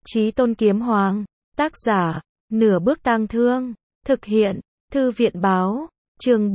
Chí Tôn Kiếm Hoàng. Tác giả, Nửa Bước Tang Thương. Thực hiện, Thư viện Báo. Chương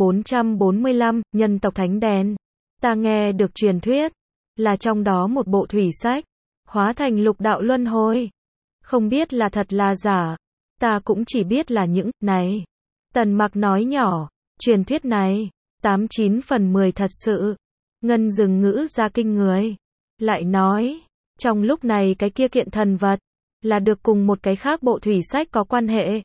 445, Nhân tộc Thánh Đèn. Ta nghe được truyền thuyết, là trong đó một bộ thủy sách, hóa thành lục đạo luân hồi. Không biết là thật là giả, ta cũng chỉ biết là những này. Tần Mặc nói nhỏ, truyền thuyết này, 89 phần 10 thật sự. Ngân dừng ngữ ra kinh người. Lại nói, trong lúc này cái kia kiện thần vật, là được cùng một cái khác bộ thủy sách có quan hệ.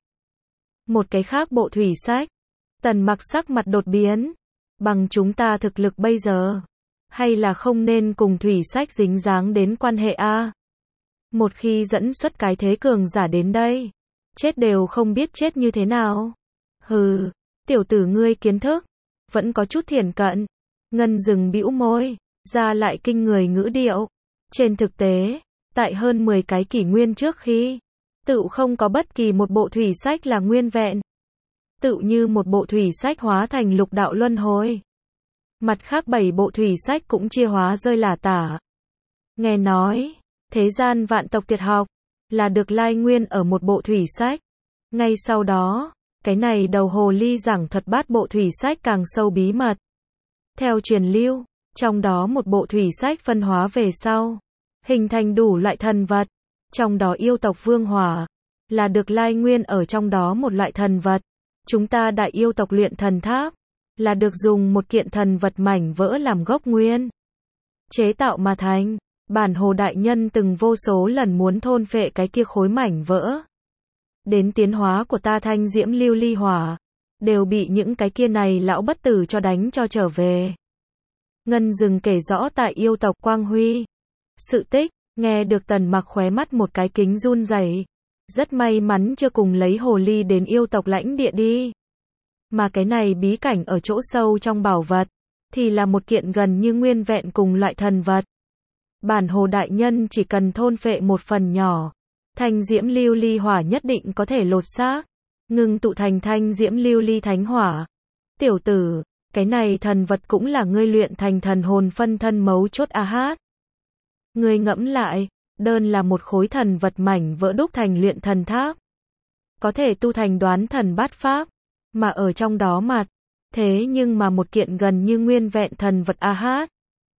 Một cái khác bộ thủy sách. Tần Mặc sắc mặt đột biến. Bằng chúng ta thực lực bây giờ, hay là không nên cùng thủy sách dính dáng đến quan hệ a? Một khi dẫn xuất cái thế cường giả đến đây, chết đều không biết chết như thế nào. Hừ, tiểu tử ngươi kiến thức vẫn có chút thiển cận. Ngân dừng bĩu môi, ra lại kinh người ngữ điệu. Trên thực tế, tại hơn 10 cái kỷ nguyên trước khi, tựu không có bất kỳ một bộ thủy sách là nguyên vẹn. Tựu như một bộ thủy sách hóa thành lục đạo luân hồi. Mặt khác 7 bộ thủy sách cũng chia hóa rơi lả tả. Nghe nói, thế gian vạn tộc tuyệt học, là được lai nguyên ở một bộ thủy sách. Ngay sau đó, cái này đầu hồ ly giảng thuật bát bộ thủy sách càng sâu bí mật. Theo truyền lưu, trong đó một bộ thủy sách phân hóa về sau, hình thành đủ loại thần vật. Trong đó yêu tộc vương hỏa, là được lai nguyên ở trong đó một loại thần vật. Chúng ta đại yêu tộc luyện thần tháp, là được dùng một kiện thần vật mảnh vỡ làm gốc nguyên chế tạo mà thành. Bản hồ đại nhân từng vô số lần muốn thôn phệ cái kia khối mảnh vỡ. Đến tiến hóa của ta thanh diễm lưu ly hỏa, đều bị những cái kia này lão bất tử cho đánh cho trở về. Ngân dừng kể rõ tại yêu tộc Quang Huy. Sự tích, nghe được Tần Mặc khóe mắt một cái kính run rẩy. Rất may mắn chưa cùng lấy hồ ly đến yêu tộc lãnh địa đi. Mà cái này bí cảnh ở chỗ sâu trong bảo vật, thì là một kiện gần như nguyên vẹn cùng loại thần vật. Bản hồ đại nhân chỉ cần thôn phệ một phần nhỏ, thanh diễm lưu ly hỏa nhất định có thể lột xác, ngưng tụ thành thanh diễm lưu ly thánh hỏa. Tiểu tử, cái này thần vật cũng là ngươi luyện thành thần hồn phân thân mấu chốt a hát. Ngươi ngẫm lại, đơn là một khối thần vật mảnh vỡ đúc thành luyện thần tháp, có thể tu thành đoán thần bát pháp, mà ở trong đó mặt, thế nhưng mà một kiện gần như nguyên vẹn thần vật a hát.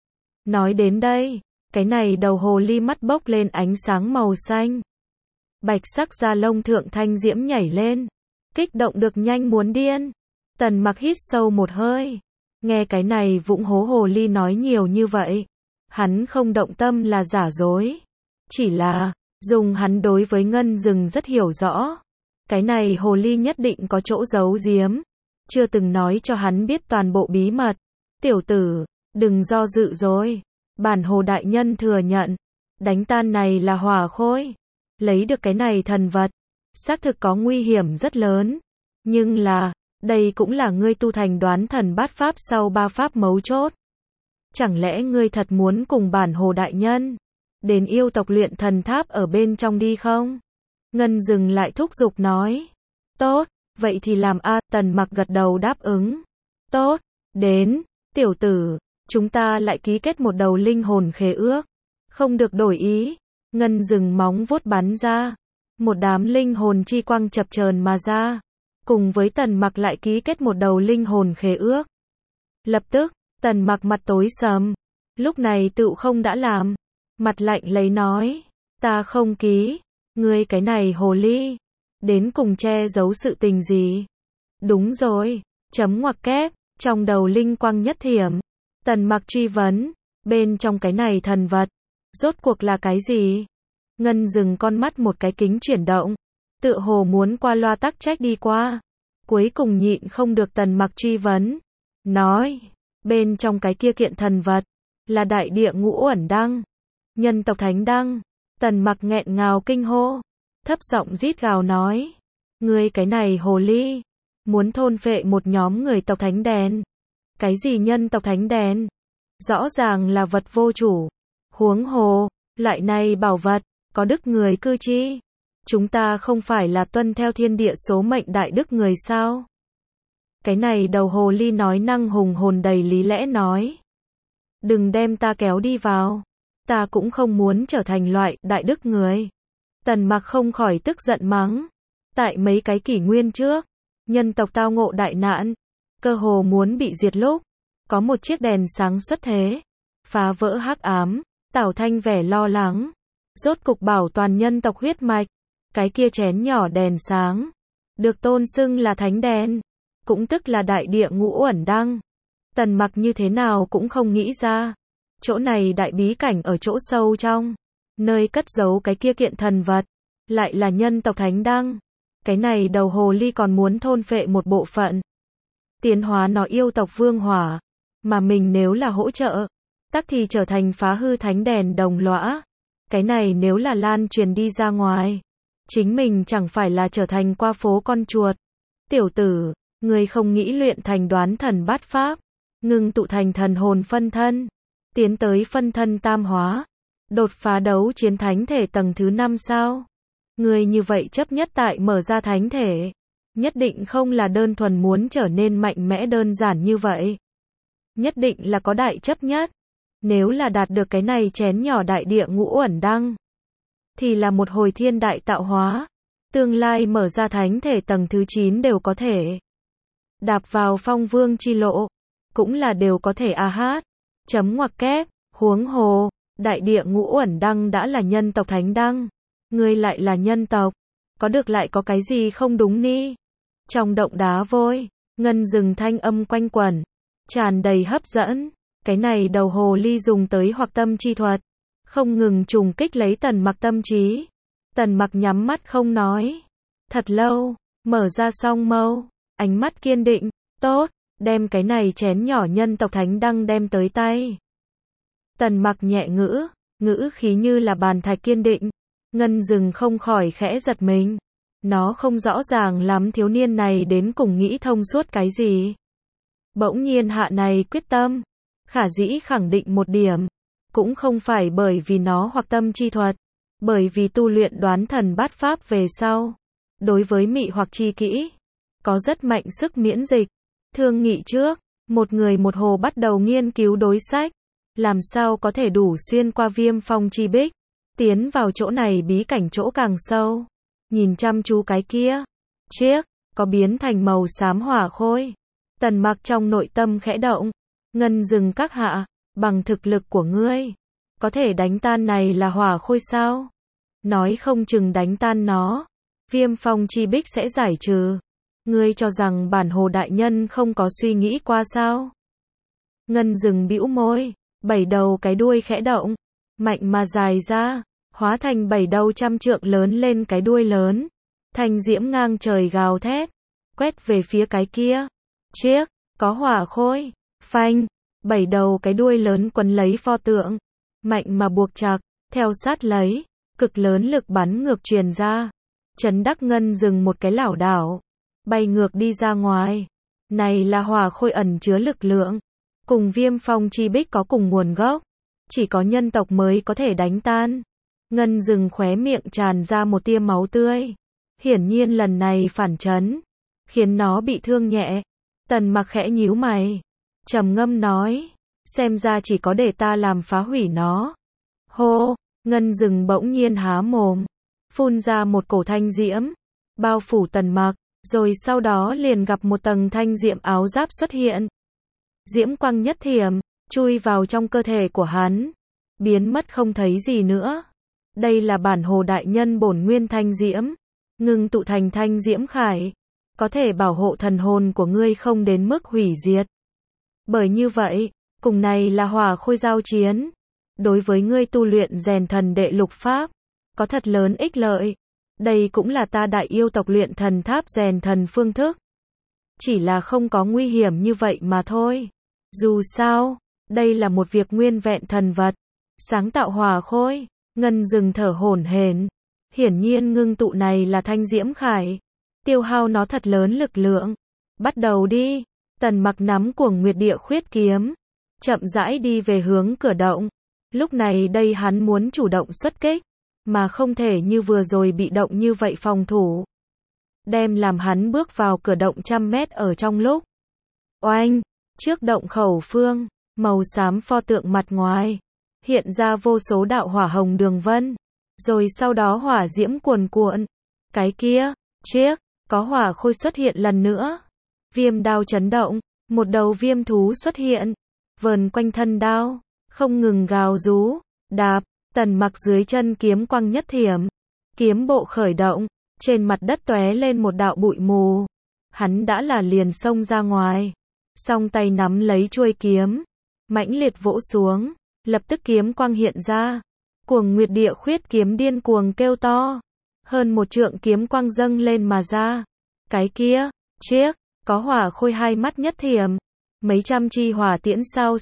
Nói đến đây, cái này đầu hồ ly mắt bốc lên ánh sáng màu xanh. Bạch sắc da lông thượng thanh diễm nhảy lên, kích động được nhanh muốn điên. Tần Mặc hít sâu một hơi, nghe cái này vụng hố hồ ly nói nhiều như vậy, hắn không động tâm là giả dối. Chỉ là, dùng hắn đối với Ngân Dừng rất hiểu rõ. Cái này hồ ly nhất định có chỗ giấu giếm, chưa từng nói cho hắn biết toàn bộ bí mật. Tiểu tử, đừng do dự rồi. Bản hồ đại nhân thừa nhận, đánh tan này là hỏa khôi. Lấy được cái này thần vật, xác thực có nguy hiểm rất lớn. Nhưng là, đây cũng là ngươi tu thành đoán thần bát pháp sau 3 pháp mấu chốt. Chẳng lẽ ngươi thật muốn cùng bản hồ đại nhân đến yêu tộc luyện thần tháp ở bên trong đi không? Ngân dừng lại thúc giục nói. Tốt, vậy thì làm a. Tần Mặc gật đầu đáp ứng. Tốt, đến, tiểu tử, chúng ta lại ký kết một đầu linh hồn khế ước. Không được đổi ý. Ngân dừng móng vuốt bắn ra. Một đám linh hồn chi quang chập chờn mà ra. Cùng với Tần Mặc lại ký kết một đầu linh hồn khế ước. Lập tức, Tần Mặc mặt tối sầm. Lúc này tựu không đã làm. Mặt lạnh lấy nói. Ta không ký. Ngươi cái này hồ ly, đến cùng che giấu sự tình gì? Đúng rồi, chấm ngoặc kép, trong đầu linh quang nhất thiểm. Tần Mặc truy vấn, bên trong cái này thần vật, rốt cuộc là cái gì? Ngân dừng con mắt một cái kính chuyển động, tựa hồ muốn qua loa tắc trách đi qua. Cuối cùng nhịn không được Tần Mặc truy vấn, nói, bên trong cái kia kiện thần vật, là đại địa ngũ uẩn đăng, nhân tộc thánh đăng. Tần Mặc nghẹn ngào kinh hô, thấp giọng rít gào nói, ngươi cái này hồ ly, muốn thôn phệ một nhóm người tộc thánh đèn. Cái gì nhân tộc thánh đèn? Rõ ràng là vật vô chủ. Huống hồ, loại này bảo vật, có đức người cư chi. Chúng ta không phải là tuân theo thiên địa số mệnh đại đức người sao? Cái này đầu hồ ly nói năng hùng hồn đầy lý lẽ nói. Đừng đem ta kéo đi vào. Ta cũng không muốn trở thành loại đại đức người. Tần Mặc không khỏi tức giận mắng. Tại mấy cái kỷ nguyên trước, nhân tộc tao ngộ đại nạn, cơ hồ muốn bị diệt lúc, có một chiếc đèn sáng xuất thế, phá vỡ hắc ám, Tảo Thanh vẻ lo lắng, rốt cục bảo toàn nhân tộc huyết mạch, cái kia chén nhỏ đèn sáng, được tôn xưng là thánh đèn, cũng tức là đại địa ngũ uẩn đăng. Tần Mặc như thế nào cũng không nghĩ ra, chỗ này đại bí cảnh ở chỗ sâu trong, nơi cất giấu cái kia kiện thần vật, lại là nhân tộc thánh đăng. Cái này đầu hồ ly còn muốn thôn phệ một bộ phận, tiến hóa nó yêu tộc vương hỏa, mà mình nếu là hỗ trợ, tắc thì trở thành phá hư thánh đèn đồng lõa. Cái này nếu là lan truyền đi ra ngoài, chính mình chẳng phải là trở thành qua phố con chuột. Tiểu tử, ngươi không nghĩ luyện thành đoán thần bát pháp, ngưng tụ thành thần hồn phân thân, tiến tới phân thân tam hóa, đột phá đấu chiến thánh thể tầng thứ 5 sao? Ngươi như vậy chấp nhất tại mở ra thánh thể, nhất định không là đơn thuần muốn trở nên mạnh mẽ đơn giản như vậy. Nhất định là có đại chấp nhất. Nếu là đạt được cái này chén nhỏ đại địa ngũ uẩn đăng, thì là một hồi thiên đại tạo hóa. Tương lai mở ra thánh thể tầng thứ 9 đều có thể. Đạp vào phong vương chi lộ, cũng là đều có thể a hát. Chấm ngoặc kép, huống hồ, đại địa ngũ uẩn đăng đã là nhân tộc thánh đăng. Ngươi lại là nhân tộc, có được lại có cái gì không đúng ni? Trong động đá vôi, ngân rừng thanh âm quanh quẩn, tràn đầy hấp dẫn. Cái này đầu hồ ly dùng tới hoặc tâm chi thuật, không ngừng trùng kích lấy Tần Mặc tâm trí. Tần Mặc nhắm mắt không nói. Thật lâu, mở ra song mâu, ánh mắt kiên định, tốt, đem cái này chén nhỏ nhân tộc thánh đăng đem tới tay. Tần Mặc nhẹ ngữ khí như là bàn thạch kiên định. Ngân rừng không khỏi khẽ giật mình. Nó không rõ ràng lắm thiếu niên này đến cùng nghĩ thông suốt cái gì. Bỗng nhiên hạ này quyết tâm. Khả dĩ khẳng định một điểm, cũng không phải bởi vì nó hoặc tâm chi thuật, bởi vì tu luyện đoán thần bát pháp về sau, đối với mị hoặc chi kỹ, có rất mạnh sức miễn dịch. Thương nghị trước, một người một hồ bắt đầu nghiên cứu đối sách, làm sao có thể đủ xuyên qua viêm phong chi bích, tiến vào chỗ này bí cảnh chỗ càng sâu. Nhìn chăm chú cái kia, chiếc, có biến thành màu xám hỏa khôi. Tần Mặc trong nội tâm khẽ động. Ngân rừng các hạ, bằng thực lực của ngươi, có thể đánh tan này là hỏa khôi sao? Nói không chừng đánh tan nó, viêm phong chi bích sẽ giải trừ. Ngươi cho rằng bản hồ đại nhân không có suy nghĩ qua sao? Ngân rừng bĩu môi, 7 đầu cái đuôi khẽ động, mạnh mà dài ra, hóa thành 7 đầu trăm trượng lớn lên cái đuôi lớn. Thanh diễm ngang trời gào thét, quét về phía cái kia. Chiếc, có hỏa khôi. Phanh, 7 đầu cái đuôi lớn quấn lấy pho tượng, mạnh mà buộc chặt, theo sát lấy, cực lớn lực bắn ngược truyền ra. Trấn Đắc Ngân dừng một cái lảo đảo, bay ngược đi ra ngoài. Này là hỏa khôi ẩn chứa lực lượng, cùng viêm phong chi bích có cùng nguồn gốc, chỉ có nhân tộc mới có thể đánh tan. Ngân rừng khóe miệng tràn ra một tia máu tươi. Hiển nhiên lần này phản chấn, khiến nó bị thương nhẹ. Tần Mặc khẽ nhíu mày, trầm ngâm nói, xem ra chỉ có để ta làm phá hủy nó. Hô, Ngân rừng bỗng nhiên há mồm, phun ra một cổ thanh diễm, bao phủ Tần Mặc, rồi sau đó liền gặp một tầng thanh diễm áo giáp xuất hiện. Diễm quang nhất thiểm, chui vào trong cơ thể của hắn, biến mất không thấy gì nữa. Đây là bản hồ đại nhân bổn nguyên thanh diễm, ngưng tụ thành thanh diễm khải, có thể bảo hộ thần hồn của ngươi không đến mức hủy diệt. Bởi như vậy, cùng này là hỏa khôi giao chiến, đối với ngươi tu luyện rèn thần đệ lục pháp, có thật lớn ích lợi. Đây cũng là ta đại yêu tộc luyện thần tháp rèn thần phương thức. Chỉ là không có nguy hiểm như vậy mà thôi. Dù sao, đây là một việc nguyên vẹn thần vật. Sáng tạo hỏa khôi, Ngân rừng thở hổn hển. Hiển nhiên ngưng tụ này là thanh diễm khải, tiêu hao nó thật lớn lực lượng. Bắt đầu đi. Tần Mặc nắm Cuồng Nguyệt Địa Khuyết kiếm, chậm rãi đi về hướng cửa động. Lúc này đây hắn muốn chủ động xuất kích, mà không thể như vừa rồi bị động như vậy phòng thủ. Đem làm hắn bước vào cửa động 100 mét ở trong lúc. Oanh, trước động khẩu phương, màu xám pho tượng mặt ngoài, hiện ra vô số đạo hỏa hồng đường vân. rồi sau đó hỏa diễm cuồn cuộn. Cái kia, chiếc, có hỏa khôi xuất hiện lần nữa. Viêm đao chấn động, một đầu viêm thú xuất hiện, vờn quanh thân đao, không ngừng gào rú, đạp, Tần Mặc dưới chân kiếm quang nhất thiểm, kiếm bộ khởi động, trên mặt đất tóe lên một đạo bụi mù. Hắn đã là liền xông ra ngoài, song tay nắm lấy chuôi kiếm, mãnh liệt vỗ xuống, lập tức kiếm quang hiện ra. Cuồng Nguyệt Địa Khuyết kiếm điên cuồng kêu to, hơn một trượng kiếm quang dâng lên mà ra. Cái kia, chiếc, có hỏa khôi hai mắt nhất thiểm, mấy trăm chi hỏa tiễn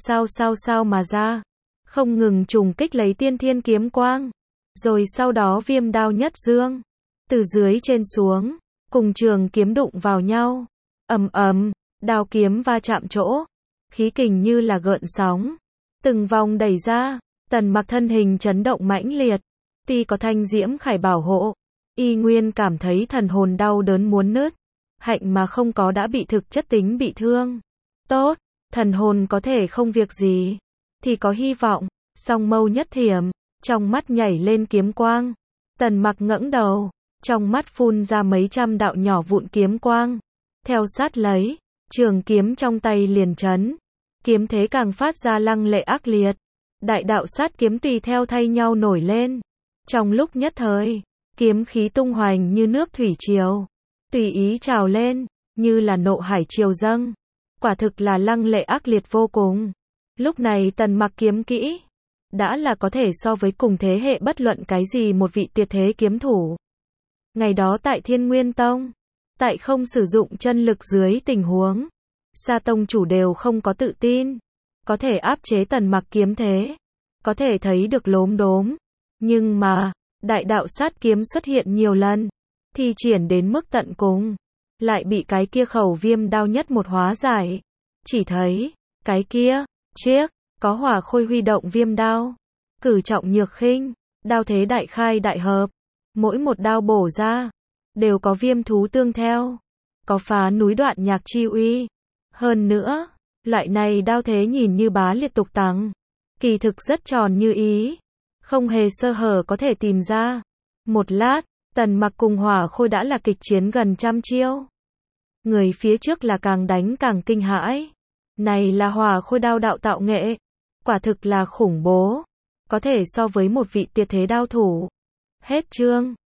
sao mà ra, không ngừng trùng kích lấy tiên thiên kiếm quang. Rồi sau đó viêm đao nhất dương, từ dưới trên xuống, cùng trường kiếm đụng vào nhau. Ầm ầm, đao kiếm va chạm chỗ, khí kình như là gợn sóng, từng vòng đẩy ra. Tần Mặc thân hình chấn động mãnh liệt, tuy có thanh diễm khải bảo hộ, y nguyên cảm thấy thần hồn đau đớn muốn nứt. Hạnh mà không có đã bị thực chất tính bị thương. Tốt, thần hồn có thể không việc gì, thì có hy vọng. Song mâu nhất thiểm, trong mắt nhảy lên kiếm quang. Tần Mặc ngẩng đầu, trong mắt phun ra mấy trăm đạo nhỏ vụn kiếm quang. Theo sát lấy, trường kiếm trong tay liền chấn, kiếm thế càng phát ra lăng lệ ác liệt. Đại đạo sát kiếm tùy theo thay nhau nổi lên. Trong lúc nhất thời, kiếm khí tung hoành như nước thủy triều, tùy ý trào lên, như là nộ hải triều dâng. Quả thực là lăng lệ ác liệt vô cùng. Lúc này Tần Mặc kiếm kỹ đã là có thể so với cùng thế hệ bất luận cái gì một vị tuyệt thế kiếm thủ. Ngày đó tại Thiên Nguyên Tông, tại không sử dụng chân lực dưới tình huống, Sa tông chủ đều không có tự tin có thể áp chế Tần Mặc kiếm thế, có thể thấy được lốm đốm. Nhưng mà, đại đạo sát kiếm xuất hiện nhiều lần, thi triển đến mức tận cùng, lại bị cái kia khẩu viêm đao nhất một hóa giải. Chỉ thấy, cái kia, chiếc, có hỏa khôi huy động viêm đao, cử trọng nhược khinh, đao thế đại khai đại hợp, mỗi một đao bổ ra, đều có viêm thú tương theo, có phá núi đoạn nhạc chi uy. Hơn nữa, loại này đao thế nhìn như bá liệt tục tăng, kỳ thực rất tròn như ý, không hề sơ hở có thể tìm ra. Một lát, Tần Mặc cùng hỏa khôi đã là kịch chiến gần trăm chiêu. Người phía trước là càng đánh càng kinh hãi. Này là hỏa khôi đao đạo tạo nghệ, quả thực là khủng bố, có thể so với một vị tuyệt thế đao thủ. Hết chương.